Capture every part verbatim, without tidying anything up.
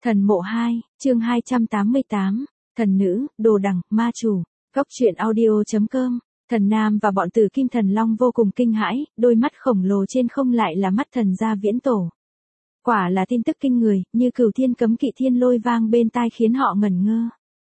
Thần mộ hai, chương hai trăm tám mươi tám, thần nữ, đồ đằng, ma chủ, góc truyện audio.com, thần nam và bọn tử kim thần long vô cùng kinh hãi, đôi mắt khổng lồ trên không lại là mắt thần gia viễn tổ. Quả là tin tức kinh người, như cửu thiên cấm kỵ thiên lôi vang bên tai khiến họ ngẩn ngơ.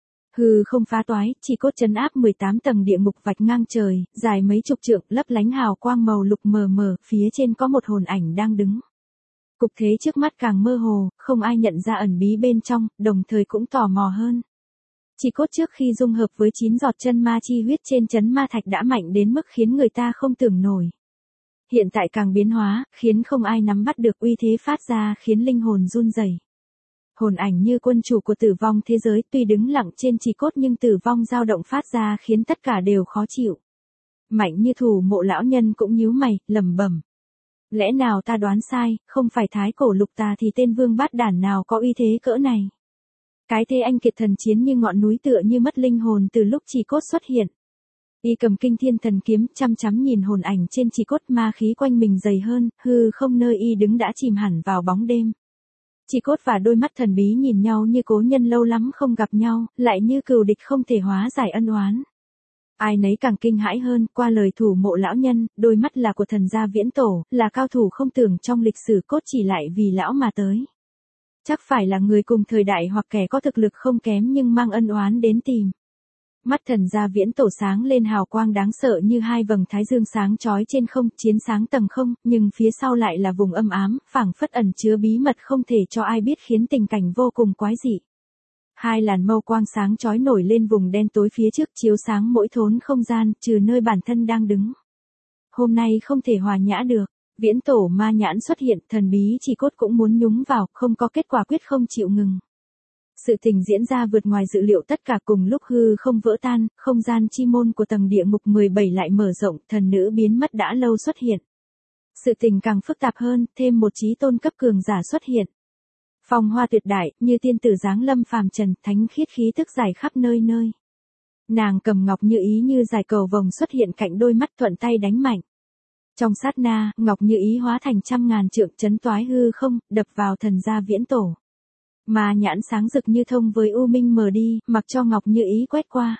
Hư không phá toái, chỉ cốt trấn áp mười tám tầng địa ngục vạch ngang trời, dài mấy chục trượng, lấp lánh hào quang màu lục mờ mờ, phía trên có một hồn ảnh đang đứng. Cục thế trước mắt càng mơ hồ, không ai nhận ra ẩn bí bên trong, đồng thời cũng tò mò hơn. Chỉ cốt trước khi dung hợp với chín giọt chân ma chi huyết trên trấn ma thạch đã mạnh đến mức khiến người ta không tưởng nổi. Hiện tại càng biến hóa, khiến không ai nắm bắt được uy thế phát ra khiến linh hồn run rẩy. Hồn ảnh như quân chủ của tử vong thế giới tuy đứng lặng trên chỉ cốt nhưng tử vong dao động phát ra khiến tất cả đều khó chịu. Mạnh như thủ mộ lão nhân cũng nhíu mày, lẩm bẩm. Lẽ nào ta đoán sai, không phải thái cổ lục tà thì tên vương bát đản nào có uy thế cỡ này. Cái thế anh kiệt thần chiến như ngọn núi tựa như mất linh hồn từ lúc chỉ cốt xuất hiện. Y cầm kinh thiên thần kiếm chăm chăm nhìn hồn ảnh trên chỉ cốt, ma khí quanh mình dày hơn, hư không nơi y đứng đã chìm hẳn vào bóng đêm. Chỉ cốt và đôi mắt thần bí nhìn nhau như cố nhân lâu lắm không gặp nhau, lại như cừu địch không thể hóa giải ân oán. Ai nấy càng kinh hãi hơn, qua lời thủ mộ lão nhân, đôi mắt là của thần gia viễn tổ, là cao thủ không tưởng trong lịch sử cốt chỉ lại vì lão mà tới. Chắc phải là người cùng thời đại hoặc kẻ có thực lực không kém nhưng mang ân oán đến tìm. Mắt thần gia viễn tổ sáng lên hào quang đáng sợ như hai vầng thái dương sáng chói trên không, chiến sáng tầng không, nhưng phía sau lại là vùng âm ám, phảng phất ẩn chứa bí mật không thể cho ai biết khiến tình cảnh vô cùng quái dị. Hai làn mâu quang sáng chói nổi lên vùng đen tối phía trước chiếu sáng mỗi thốn không gian, trừ nơi bản thân đang đứng. Hôm nay không thể hòa nhã được, viễn tổ ma nhãn xuất hiện, thần bí chỉ cốt cũng muốn nhúng vào, không có kết quả quyết không chịu ngừng. Sự tình diễn ra vượt ngoài dự liệu, tất cả cùng lúc hư không vỡ tan, không gian chi môn của tầng địa ngục mười bảy lại mở rộng, thần nữ biến mất đã lâu xuất hiện. Sự tình càng phức tạp hơn, thêm một chí tôn cấp cường giả xuất hiện. Phong hoa tuyệt đại, như tiên tử giáng lâm phàm trần, thánh khiết khí tức giải khắp nơi nơi. Nàng cầm ngọc như ý như giải cầu vồng xuất hiện cạnh đôi mắt, thuận tay đánh mạnh. Trong sát na, ngọc như ý hóa thành trăm ngàn trượng chấn toái hư không, đập vào thần gia viễn tổ. Ma nhãn sáng rực như thông với u minh mờ đi, mặc cho ngọc như ý quét qua.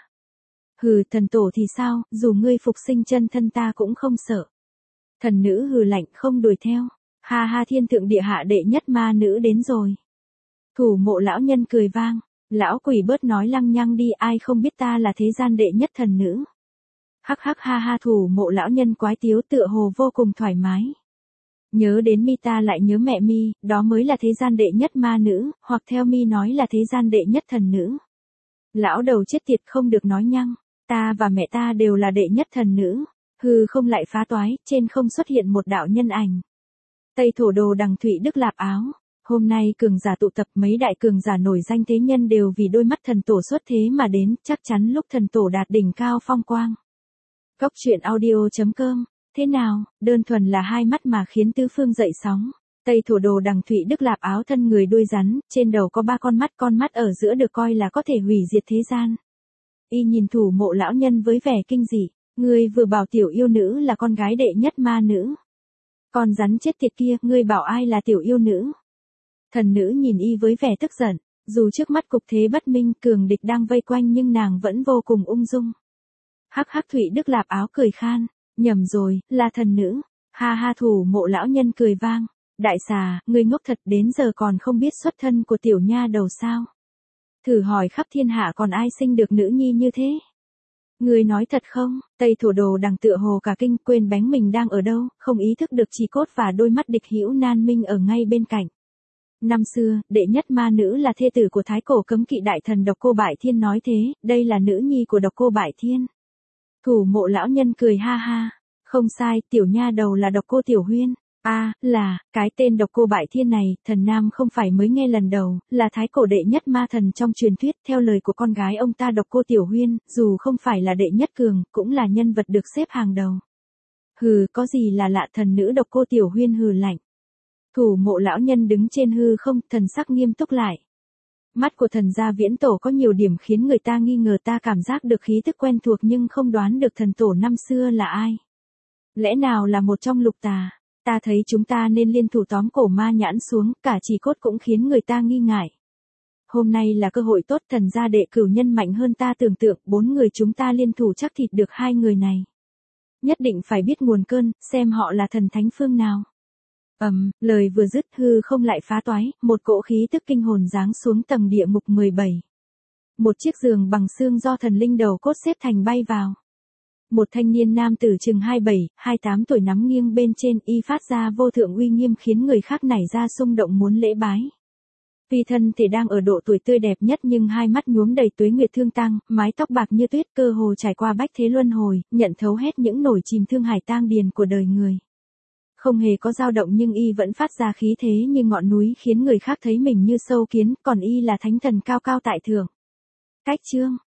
Hừ, thần tổ thì sao, dù ngươi phục sinh chân thân ta cũng không sợ. Thần nữ hừ lạnh không đuổi theo. Ha ha, thiên thượng địa hạ đệ nhất ma nữ đến rồi. Thủ mộ lão nhân cười vang. Lão quỷ bớt nói lăng nhăng đi, ai không biết ta là thế gian đệ nhất thần nữ. Hắc hắc ha ha, thủ mộ lão nhân quái tiếu tựa hồ vô cùng thoải mái. Nhớ đến mi ta lại nhớ mẹ mi, đó mới là thế gian đệ nhất ma nữ, hoặc theo mi nói là thế gian đệ nhất thần nữ. Lão đầu chết tiệt, không được nói nhăng, ta và mẹ ta đều là đệ nhất thần nữ. Hư không lại phá toái, trên không xuất hiện một đạo nhân ảnh. Tây thổ đồ đằng Thụy Đức Lạp Áo. Hôm nay cường giả tụ tập, mấy đại cường giả nổi danh thế nhân đều vì đôi mắt thần tổ xuất thế mà đến, chắc chắn lúc thần tổ đạt đỉnh cao phong quang. Góc truyện audio.com. Thế nào, đơn thuần là hai mắt mà khiến tứ phương dậy sóng. Tây thổ đồ đằng Thụy Đức Lạp Áo thân người đuôi rắn, trên đầu có ba con mắt, con mắt ở giữa được coi là có thể hủy diệt thế gian. Y nhìn thủ mộ lão nhân với vẻ kinh dị. Ngươi vừa bảo tiểu yêu nữ là con gái đệ nhất ma nữ. Con rắn chết tiệt kia, ngươi bảo ai là tiểu yêu nữ? Thần nữ nhìn y với vẻ tức giận, dù trước mắt cục thế bất minh, cường địch đang vây quanh nhưng nàng vẫn vô cùng ung dung. Hắc hắc, Thụy Đức Lạp Áo cười khan, nhầm rồi, là thần nữ. Ha ha, thủ mộ lão nhân cười vang. Đại xà, ngươi ngốc thật, đến giờ còn không biết xuất thân của tiểu nha đầu sao? Thử hỏi khắp thiên hạ còn ai sinh được nữ nhi như thế? Ngươi nói thật không? Tây thổ đồ đằng tựa hồ cả kinh, quên bánh mình đang ở đâu, không ý thức được chỉ cốt và đôi mắt địch hữu nan minh ở ngay bên cạnh. Năm xưa, đệ nhất ma nữ là thê tử của thái cổ cấm kỵ đại thần Độc Cô Bại Thiên nói thế, đây là nữ nhi của Độc Cô Bại Thiên. Thủ mộ lão nhân cười ha ha. Không sai, tiểu nha đầu là Độc Cô Tiểu Huyên. A, à, là, cái tên Độc Cô Bại Thiên này, thần nam không phải mới nghe lần đầu, là thái cổ đệ nhất ma thần trong truyền thuyết, theo lời của con gái ông ta Độc Cô Tiểu Huyên, dù không phải là đệ nhất cường, cũng là nhân vật được xếp hàng đầu. Hừ, có gì là lạ, thần nữ Độc Cô Tiểu Huyên hừ lạnh. Thủ mộ lão nhân đứng trên hư không, thần sắc nghiêm túc lại. Mắt của thần gia viễn tổ có nhiều điểm khiến người ta nghi ngờ, ta cảm giác được khí tức quen thuộc nhưng không đoán được thần tổ năm xưa là ai. Lẽ nào là một trong lục tà? Ta thấy chúng ta nên liên thủ tóm cổ ma nhãn xuống, cả chỉ cốt cũng khiến người ta nghi ngại. hôm nay là cơ hội tốt, thần gia đệ cửu nhân mạnh hơn ta tưởng tượng, bốn người chúng ta liên thủ chắc thịt được hai người này. Nhất định phải biết nguồn cơn, xem họ là thần thánh phương nào. Ầm, um, lời vừa dứt hư không lại phá toái, một cỗ khí tức kinh hồn giáng xuống tầng địa ngục mười bảy. Một chiếc giường bằng xương do thần linh đầu cốt xếp thành bay vào. Một thanh niên nam tử chừng hai mươi bảy, hai mươi tám tuổi nắm nghiêng bên trên, y phát ra vô thượng uy nghiêm khiến người khác nảy ra xung động muốn lễ bái. Tuy thân thể đang ở độ tuổi tươi đẹp nhất nhưng hai mắt nhuốm đầy tuế nguyệt thương tang, mái tóc bạc như tuyết, cơ hồ trải qua bách thế luân hồi, nhận thấu hết những nổi chìm thương hải tang điền của đời người. Không hề có dao động nhưng y vẫn phát ra khí thế như ngọn núi khiến người khác thấy mình như sâu kiến, còn y là thánh thần cao cao tại thượng. Cách chương